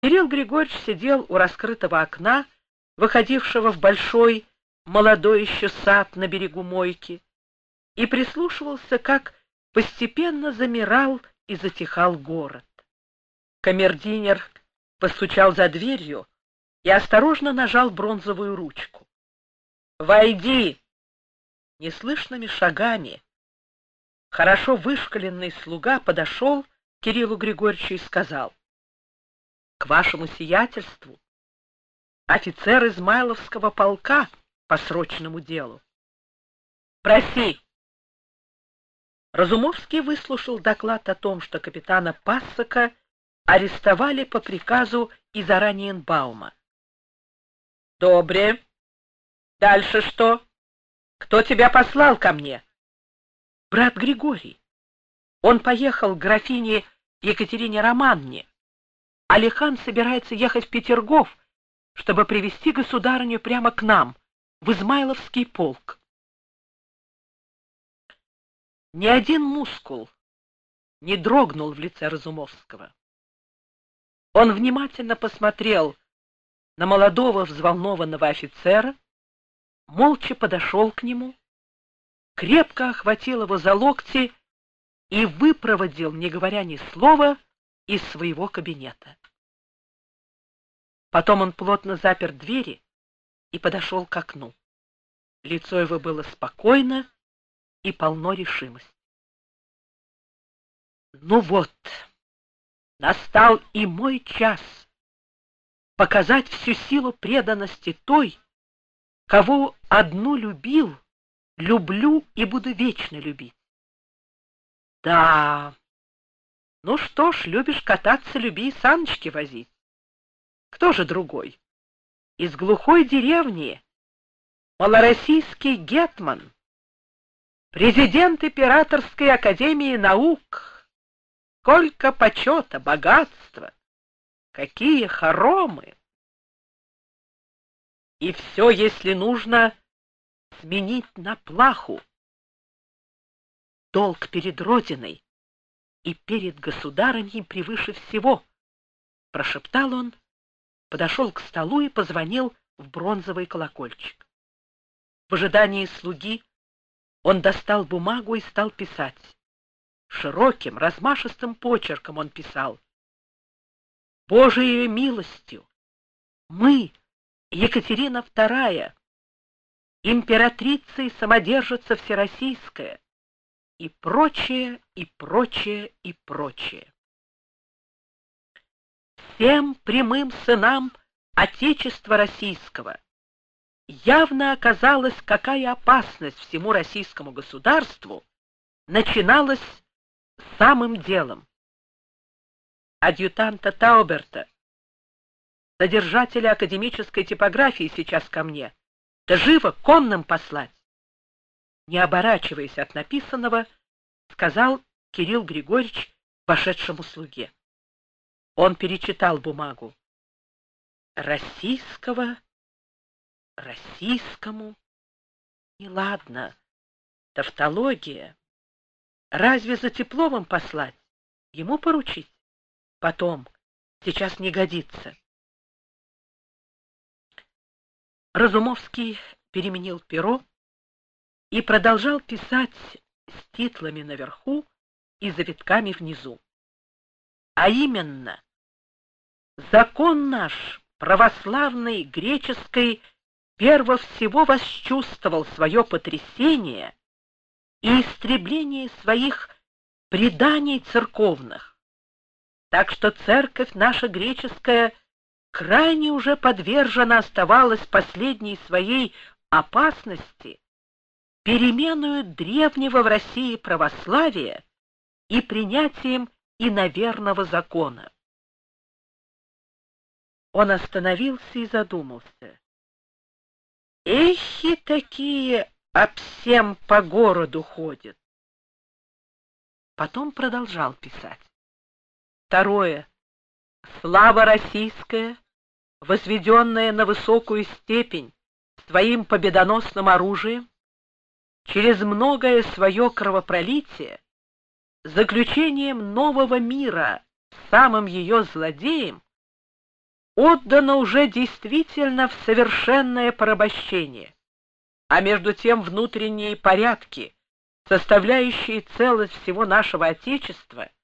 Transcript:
Кирилл Григорьевич сидел у раскрытого окна, выходившего в большой, молодой еще сад на берегу Мойки, и прислушивался, как постепенно замирал и затихал город. Камердинер постучал за дверью и осторожно нажал бронзовую ручку. «Войди!» Неслышными шагами хорошо вышколенный слуга подошел к Кириллу Григорьевичу и сказал: «К вашему сиятельству офицер Измайловского полка по срочному делу. Проси!» Разумовский выслушал доклад о том, что капитана Пассека арестовали по приказу из Ораниенбаума. «Добре. Дальше что? Кто тебя послал ко мне?» «Брат Григорий. Он поехал к графине Екатерине Романне. Алихан собирается ехать в Петергоф, чтобы привезти государыню прямо к нам, в Измайловский полк». Ни один мускул не дрогнул в лице Разумовского. Он внимательно посмотрел на молодого взволнованного офицера, молча подошел к нему, крепко охватил его за локти и выпроводил, не говоря ни слова, из своего кабинета. Потом он плотно запер двери и подошел к окну. Лицо его было спокойно и полно решимости. «Ну вот, настал и мой час показать всю силу преданности той, кого одну любил, люблю и буду вечно любить». «Да, ну что ж, любишь кататься, люби и саночки возить. Кто же другой? Из глухой деревни малороссийский гетман, президент Императорской академии наук. Сколько почета, богатства, какие хоромы! И все, если нужно, сменить на плаху. Долг перед Родиной и перед государыней превыше всего, — прошептал он, подошел к столу и позвонил в бронзовый колокольчик. В ожидании слуги он достал бумагу и стал писать. Широким, размашистым почерком он писал: «Божией милостью мы, Екатерина II, императрица и самодержица всероссийская, и прочее, и прочее, и прочее. Всем прямым сынам Отечества Российского явно оказалась, какая опасность всему российскому государству начиналась самым делом. Адъютанта Тауберта, содержателя академической типографии, сейчас ко мне. Да живо конным послать!» Не оборачиваясь от написанного, сказал Кирилл Григорьевич вошедшему слуге. Он перечитал бумагу. Российскому. Неладно. Тавтология. Разве за Тепловым послать? Ему поручить? Потом. Сейчас не годится. Разумовский переменил перо и продолжал писать с титлами наверху и завитками внизу. А именно: «Закон наш, православный, греческий, перво всего восчувствовал свое потрясение и истребление своих преданий церковных, так что церковь наша греческая крайне уже подвержена оставалась последней своей опасности переменою древнего в России православия и принятием иноверного закона». Он остановился и задумался. Эхи такие об всем по городу ходят. Потом продолжал писать. Второе. Слава российская, возведенная на высокую степень своим победоносным оружием, через многое свое кровопролитие, заключением нового мира с самым ее злодеем, отдано уже действительно в совершенное порабощение, а между тем внутренние порядки, составляющие целость всего нашего Отечества,